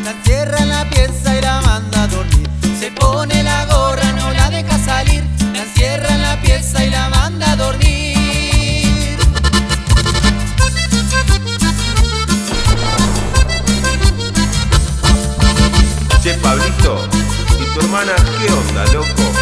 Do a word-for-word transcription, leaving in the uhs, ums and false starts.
la encierra en la pieza y la manda a dormir. Se pone la gorra, no la deja salir, la encierra en la pieza y la manda a dormir. Che, Pablito, ¿y tu hermana qué onda, loco?